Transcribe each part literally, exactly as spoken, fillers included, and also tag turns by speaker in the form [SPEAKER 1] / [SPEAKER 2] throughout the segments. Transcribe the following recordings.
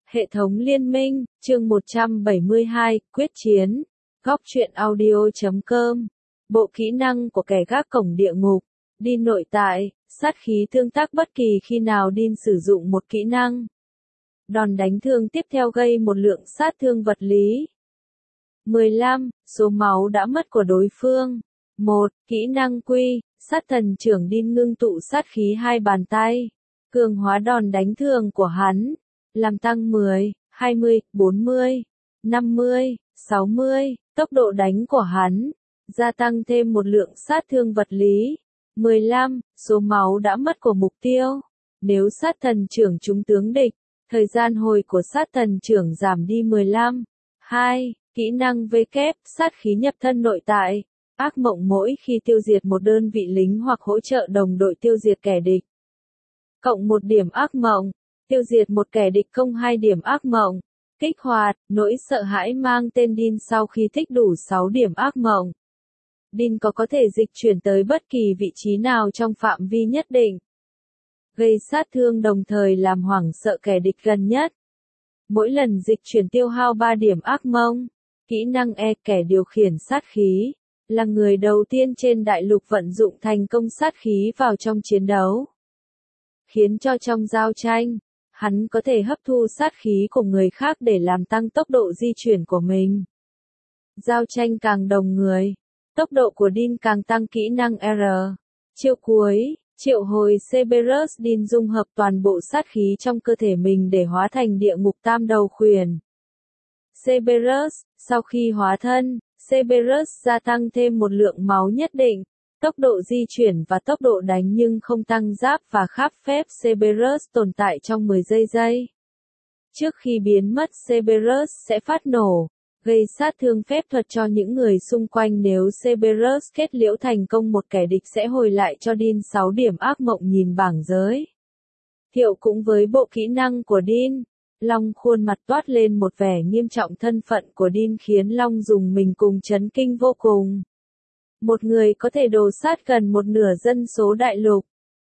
[SPEAKER 1] Hệ thống liên minh, chương một trăm bảy mươi hai, quyết chiến. Góc truyện audio chấm com. Bộ kỹ năng của kẻ gác cổng địa ngục. Đin nội tại, sát khí tương tác bất kỳ khi nào Đin sử dụng một kỹ năng. Đòn đánh thương tiếp theo gây một lượng sát thương vật lý. mười lăm. Số máu đã mất của đối phương. một. Kỹ năng quy, sát thần trưởng Đin ngưng tụ sát khí hai bàn tay. Cường hóa đòn đánh thương của hắn. Làm tăng mười, hai mươi, bốn mươi, năm mươi, sáu mươi, tốc độ đánh của hắn. Gia tăng thêm một lượng sát thương vật lý. mười lăm. Số máu đã mất của mục tiêu. Nếu sát thần trưởng trúng tướng địch, thời gian hồi của sát thần trưởng giảm đi mười lăm. hai. Kỹ năng V kép, sát khí nhập thân nội tại. Ác mộng mỗi khi tiêu diệt một đơn vị lính hoặc hỗ trợ đồng đội tiêu diệt kẻ địch. Cộng một điểm ác mộng. Tiêu diệt một kẻ địch công hai điểm ác mộng. Kích hoạt, nỗi sợ hãi mang tên Đin sau khi tích đủ sáu điểm ác mộng. Đin có có thể dịch chuyển tới bất kỳ vị trí nào trong phạm vi nhất định. Gây sát thương đồng thời làm hoảng sợ kẻ địch gần nhất. Mỗi lần dịch chuyển tiêu hao ba điểm ác mộng. Kỹ năng E, kẻ điều khiển sát khí, là người đầu tiên trên đại lục vận dụng thành công sát khí vào trong chiến đấu. Khiến cho trong giao tranh, hắn có thể hấp thu sát khí của người khác để làm tăng tốc độ di chuyển của mình. Giao tranh càng đồng người, tốc độ của Đin càng tăng. Kỹ năng R. Chiêu cuối, triệu hồi Cerberus. Đin dung hợp toàn bộ sát khí trong cơ thể mình để hóa thành địa ngục tam đầu khuyển. Cerberus, sau khi hóa thân, Cerberus gia tăng thêm một lượng máu nhất định, tốc độ di chuyển và tốc độ đánh nhưng không tăng giáp và kháp phép. Cerberus tồn tại trong mười giây giây. Trước khi biến mất, Cerberus sẽ phát nổ, gây sát thương phép thuật cho những người xung quanh. Nếu Cerberus kết liễu thành công, một kẻ địch sẽ hồi lại cho Đin sáu điểm ác mộng. Nhìn bảng giới thiệu cũng với bộ kỹ năng của Đin. Long khuôn mặt toát lên một vẻ nghiêm trọng. Thân phận của Đin khiến Long dùng mình cùng chấn kinh vô cùng. Một người có thể đồ sát gần một nửa dân số đại lục.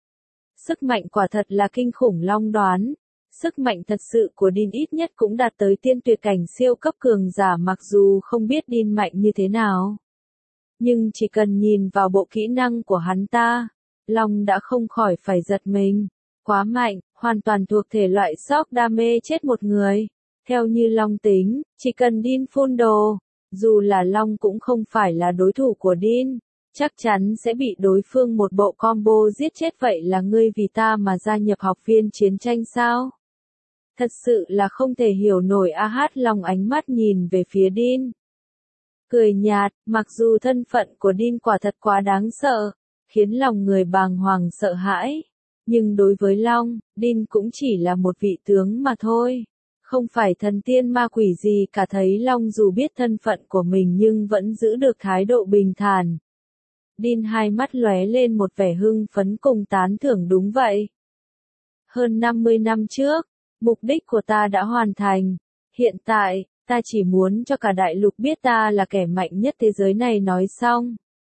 [SPEAKER 1] Sức mạnh quả thật là kinh khủng. Long đoán, sức mạnh thật sự của Đin ít nhất cũng đạt tới tiên tuyệt cảnh siêu cấp cường giả. Mặc dù không biết Đin mạnh như thế nào, nhưng chỉ cần nhìn vào bộ kỹ năng của hắn ta, Long đã không khỏi phải giật mình. Quá mạnh, hoàn toàn thuộc thể loại shock damage chết một người. Theo như Long tính, chỉ cần Đin phun đồ, dù là Long cũng không phải là đối thủ của Đin, chắc chắn sẽ bị đối phương một bộ combo giết chết. Vậy là ngươi vì ta mà gia nhập học viên chiến tranh sao? Thật sự là không thể hiểu nổi. A hát Long ánh mắt nhìn về phía Đin, cười nhạt. Mặc dù thân phận của Đin quả thật quá đáng sợ, khiến lòng người bàng hoàng sợ hãi, nhưng đối với Long, Đin cũng chỉ là một vị tướng mà thôi, không phải thần tiên ma quỷ gì cả. Thấy Long dù biết thân phận của mình nhưng vẫn giữ được thái độ bình thản. Đin hai mắt lóe lên một vẻ hưng phấn cùng tán thưởng. Đúng vậy. Hơn năm mươi năm trước, mục đích của ta đã hoàn thành. Hiện tại, ta chỉ muốn cho cả đại lục biết ta là kẻ mạnh nhất thế giới này. Nói xong,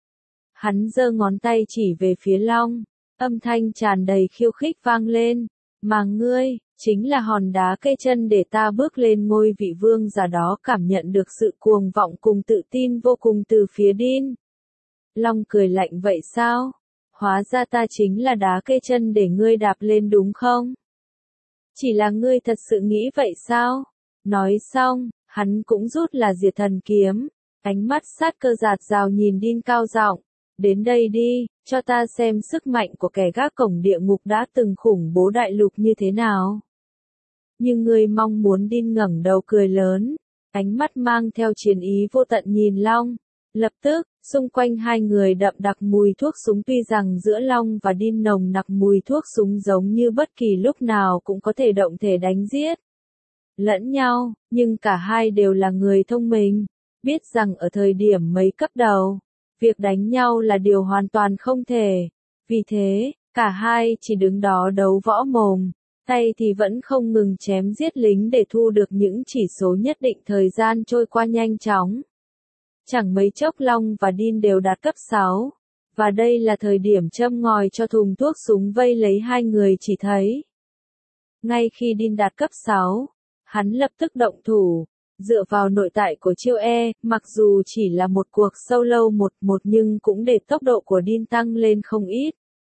[SPEAKER 1] hắn giơ ngón tay chỉ về phía Long. Âm thanh tràn đầy khiêu khích vang lên. Mà ngươi, chính là hòn đá cây chân để ta bước lên ngôi vị vương giả đó. Cảm nhận được sự cuồng vọng cùng tự tin vô cùng từ phía Đin, Long cười lạnh. Vậy sao? Hóa ra ta chính là đá cây chân để ngươi đạp lên đúng không? Chỉ là ngươi thật sự nghĩ vậy sao? Nói xong, hắn cũng rút là diệt thần kiếm. Ánh mắt sát cơ giạt rào nhìn Đin cao giọng. Đến đây đi, cho ta xem sức mạnh của kẻ gác cổng địa ngục đã từng khủng bố đại lục như thế nào. Nhưng ngươi mong muốn. Đin ngẩng đầu cười lớn, ánh mắt mang theo chiến ý vô tận nhìn Long. Lập tức, xung quanh hai người đậm đặc mùi thuốc súng. Tuy rằng giữa Long và Đin nồng nặc mùi thuốc súng giống như bất kỳ lúc nào cũng có thể động thể đánh giết lẫn nhau, nhưng cả hai đều là người thông minh, biết rằng ở thời điểm mấy cấp đầu, việc đánh nhau là điều hoàn toàn không thể. Vì thế, cả hai chỉ đứng đó đấu võ mồm, tay thì vẫn không ngừng chém giết lính để thu được những chỉ số nhất định. Thời gian trôi qua nhanh chóng. Chẳng mấy chốc Long và Đin đều đạt cấp sáu, và đây là thời điểm châm ngòi cho thùng thuốc súng vây lấy hai người. Chỉ thấy, ngay khi Đin đạt cấp sáu, Hắn lập tức động thủ. Dựa vào nội tại của Chiêu E, mặc dù chỉ là một cuộc solo một một nhưng cũng để tốc độ của Dean tăng lên không ít.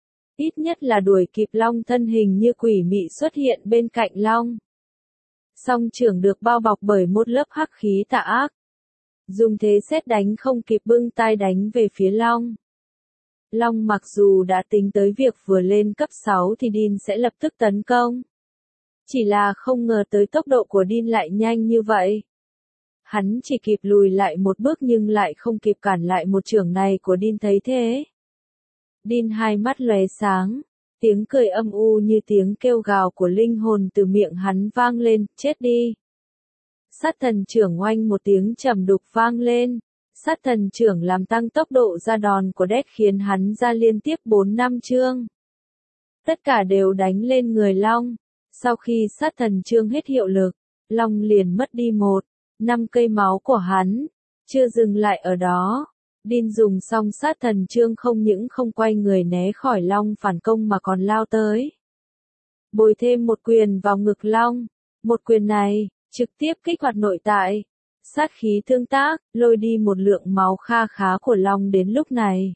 [SPEAKER 1] Ít nhất là đuổi kịp Long thân hình như quỷ mị xuất hiện bên cạnh Long. Song trưởng được bao bọc bởi một lớp hắc khí tà ác. Dùng thế sét đánh không kịp bưng tai đánh về phía Long. Long mặc dù đã tính tới việc vừa lên cấp sáu thì Dean sẽ lập tức tấn công. Chỉ là không ngờ tới tốc độ của Dean lại nhanh như vậy. Hắn chỉ kịp lùi lại một bước nhưng lại không kịp cản lại một chưởng này của Dean thấy thế. Dean hai mắt lóe sáng, tiếng cười âm u như tiếng kêu gào của linh hồn từ miệng hắn vang lên, chết đi. Sát thần trưởng oanh một tiếng trầm đục vang lên. Sát thần trưởng làm tăng tốc độ ra đòn của Death khiến hắn ra liên tiếp bốn năm chương. Tất cả đều đánh lên người Long. Sau khi sát thần chương hết hiệu lực, Long liền mất đi một, năm cây máu của hắn. Chưa dừng lại ở đó. Dean dùng xong sát thần chương không những không quay người né khỏi Long phản công mà còn lao tới. Bồi thêm một quyền vào ngực Long. Một quyền này, trực tiếp kích hoạt nội tại. Sát khí tương tác, lôi đi một lượng máu kha khá của Long đến lúc này.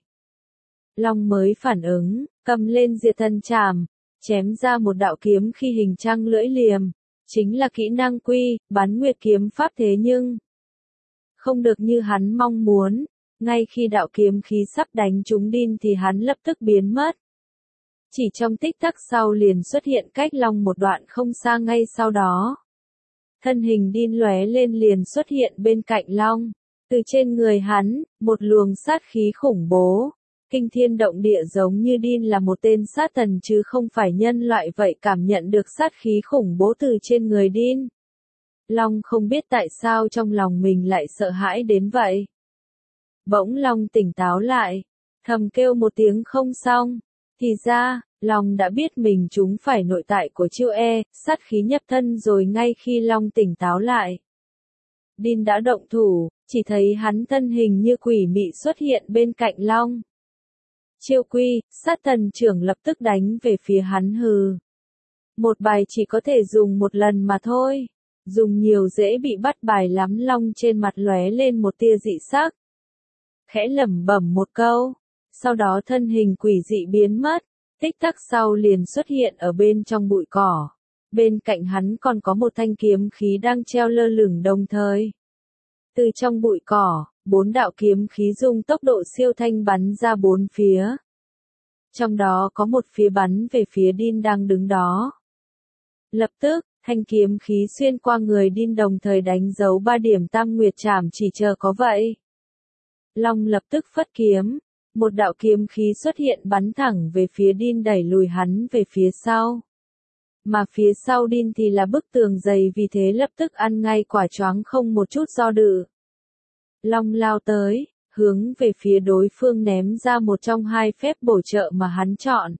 [SPEAKER 1] Long mới phản ứng, cầm lên diệt thần trảm, chém ra một đạo kiếm khi hình trăng lưỡi liềm. Chính là kỹ năng quy, bắn nguyệt kiếm pháp thế nhưng không được như hắn mong muốn. Ngay khi đạo kiếm khí sắp đánh trúng Dean thì hắn lập tức biến mất. Chỉ trong tích tắc sau liền xuất hiện cách Long một đoạn không xa ngay sau đó. Thân hình Dean lóe lên liền xuất hiện bên cạnh Long. Từ trên người hắn, một luồng sát khí khủng bố, kinh thiên động địa giống như Dean là một tên sát thần chứ không phải nhân loại vậy cảm nhận được sát khí khủng bố từ trên người Dean. Long không biết tại sao trong lòng mình lại sợ hãi đến vậy. Bỗng Long tỉnh táo lại, thầm kêu một tiếng không xong. Thì ra, Long đã biết mình trúng phải nội tại của Chiêu E, sát khí nhập thân rồi ngay khi Long tỉnh táo lại. Dean đã động thủ, chỉ thấy hắn thân hình như quỷ mị xuất hiện bên cạnh Long. Chiêu quy, sát thần trưởng lập tức đánh về phía hắn hừ. Một bài chỉ có thể dùng một lần mà thôi. Dùng nhiều dễ bị bắt bài lắm. Long trên mặt lóe lên một tia dị sắc. Khẽ lẩm bẩm một câu. Sau đó thân hình quỷ dị biến mất. Tích tắc sau liền xuất hiện ở bên trong bụi cỏ. Bên cạnh hắn còn có một thanh kiếm khí đang treo lơ lửng đồng thời. Từ trong bụi cỏ, bốn đạo kiếm khí dùng tốc độ siêu thanh bắn ra bốn phía. Trong đó có một phía bắn về phía Dean đang đứng đó. Lập tức, thanh kiếm khí xuyên qua người Dean đồng thời đánh dấu ba điểm tam nguyệt trảm chỉ chờ có vậy. Long lập tức phất kiếm. Một đạo kiếm khí xuất hiện bắn thẳng về phía Dean đẩy lùi hắn về phía sau. Mà phía sau Dean thì là bức tường dày vì thế lập tức ăn ngay quả choáng không một chút do dự. Long lao tới, hướng về phía đối phương ném ra một trong hai phép bổ trợ mà hắn chọn.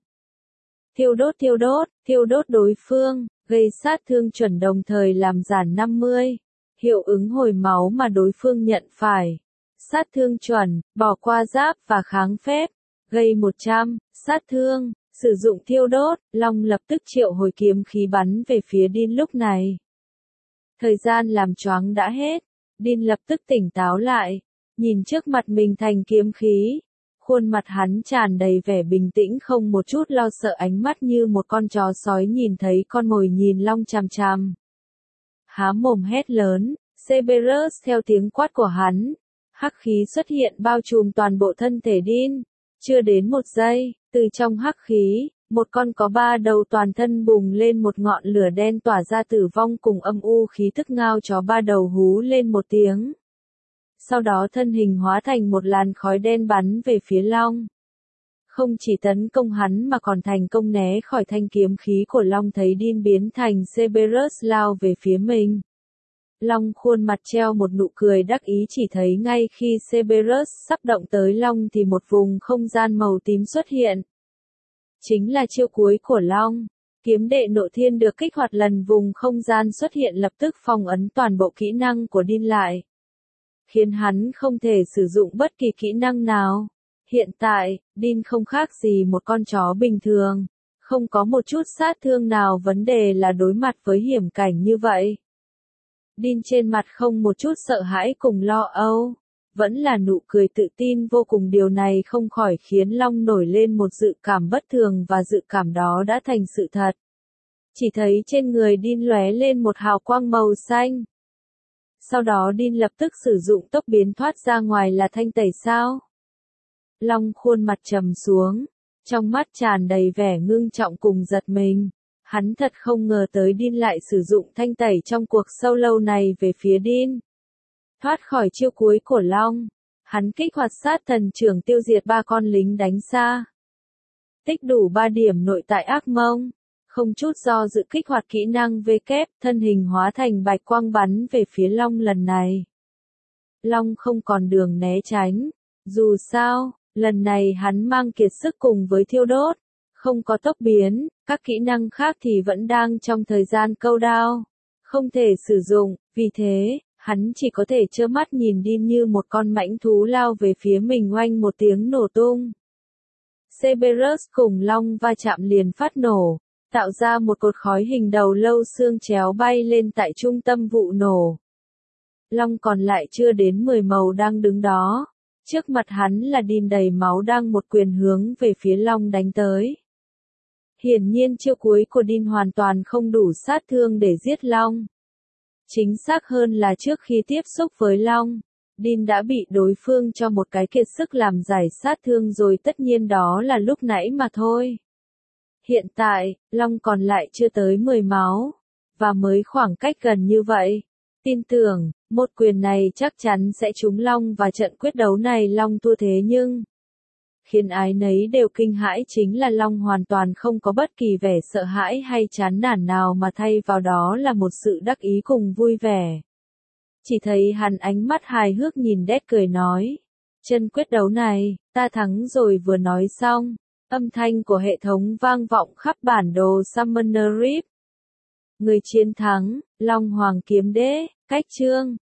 [SPEAKER 1] Thiêu đốt thiêu đốt, thiêu đốt đối phương, gây sát thương chuẩn đồng thời làm giảm năm mươi. Hiệu ứng hồi máu mà đối phương nhận phải. Sát thương chuẩn, bỏ qua giáp và kháng phép, gây một trăm, sát thương, sử dụng thiêu đốt, Long lập tức triệu hồi kiếm khí bắn về phía Dean lúc này. Thời gian làm choáng đã hết, Dean lập tức tỉnh táo lại, nhìn trước mặt mình thành kiếm khí. Khuôn mặt hắn tràn đầy vẻ bình tĩnh không một chút lo sợ ánh mắt như một con chó sói nhìn thấy con mồi nhìn Long chằm chằm. Há mồm hét lớn, Cerberus theo tiếng quát của hắn. Hắc khí xuất hiện bao trùm toàn bộ thân thể Dean. Chưa đến một giây, từ trong hắc khí, một con có ba đầu toàn thân bùng lên một ngọn lửa đen tỏa ra tử vong cùng âm u khí thức ngao chó ba đầu hú lên một tiếng. Sau đó thân hình hóa thành một làn khói đen bắn về phía Long. Không chỉ tấn công hắn mà còn thành công né khỏi thanh kiếm khí của Long thấy Dean biến thành Cerberus lao về phía mình. Long khuôn mặt treo một nụ cười đắc ý chỉ thấy ngay khi Cerberus sắp động tới Long thì một vùng không gian màu tím xuất hiện. Chính là chiêu cuối của Long. Kiếm đệ nộ thiên được kích hoạt lần vùng không gian xuất hiện lập tức phong ấn toàn bộ kỹ năng của Dean lại. Khiến hắn không thể sử dụng bất kỳ kỹ năng nào. Hiện tại, Dean không khác gì một con chó bình thường. Không có một chút sát thương nào vấn đề là đối mặt với hiểm cảnh như vậy. Dean trên mặt không một chút sợ hãi cùng lo âu, vẫn là nụ cười tự tin vô cùng, điều này không khỏi khiến Long nổi lên một dự cảm bất thường và dự cảm đó đã thành sự thật. Chỉ thấy trên người Dean lóe lên một hào quang màu xanh. Sau đó Dean lập tức sử dụng tốc biến thoát ra ngoài là thanh tẩy sao? Long khuôn mặt trầm xuống, trong mắt tràn đầy vẻ ngưng trọng cùng giật mình. Hắn thật không ngờ tới Dean lại sử dụng thanh tẩy trong cuộc solo này về phía Dean. Thoát khỏi chiêu cuối của Long, hắn kích hoạt sát thần trưởng tiêu diệt ba con lính đánh xa. Tích đủ ba điểm nội tại ác mông, không chút do dự kích hoạt kỹ năng V kép, thân hình hóa thành bạch quang bắn về phía Long lần này. Long không còn đường né tránh, dù sao, lần này hắn mang kiệt sức cùng với thiêu đốt, không có tốc biến, các kỹ năng khác thì vẫn đang trong thời gian cooldown, không thể sử dụng, vì thế, hắn chỉ có thể trơ mắt nhìn Dean như một con mãnh thú lao về phía mình, oanh một tiếng nổ tung. Cerberus cùng Long va chạm liền phát nổ, tạo ra một cột khói hình đầu lâu xương chéo bay lên tại trung tâm vụ nổ. Long còn lại chưa đến mười màu đang đứng đó, trước mặt hắn là Dean đầy máu đang một quyền hướng về phía Long đánh tới. Hiển nhiên chiêu cuối của Dean hoàn toàn không đủ sát thương để giết Long. Chính xác hơn là trước khi tiếp xúc với Long, Dean đã bị đối phương cho một cái kiệt sức làm giải sát thương rồi, tất nhiên đó là lúc nãy mà thôi. Hiện tại, Long còn lại chưa tới mười máu, và mới khoảng cách gần như vậy. Tin tưởng, một quyền này chắc chắn sẽ trúng Long và trận quyết đấu này Long thua, thế nhưng khiến ai nấy đều kinh hãi chính là Long hoàn toàn không có bất kỳ vẻ sợ hãi hay chán nản nào, mà thay vào đó là một sự đắc ý cùng vui vẻ. Chỉ thấy hắn ánh mắt hài hước nhìn Dead cười nói, trận quyết đấu này, ta thắng rồi. Vừa nói xong, âm thanh của hệ thống vang vọng khắp bản đồ Summoner Rift. Người chiến thắng, Long Hoàng Kiếm Đế, cách chương.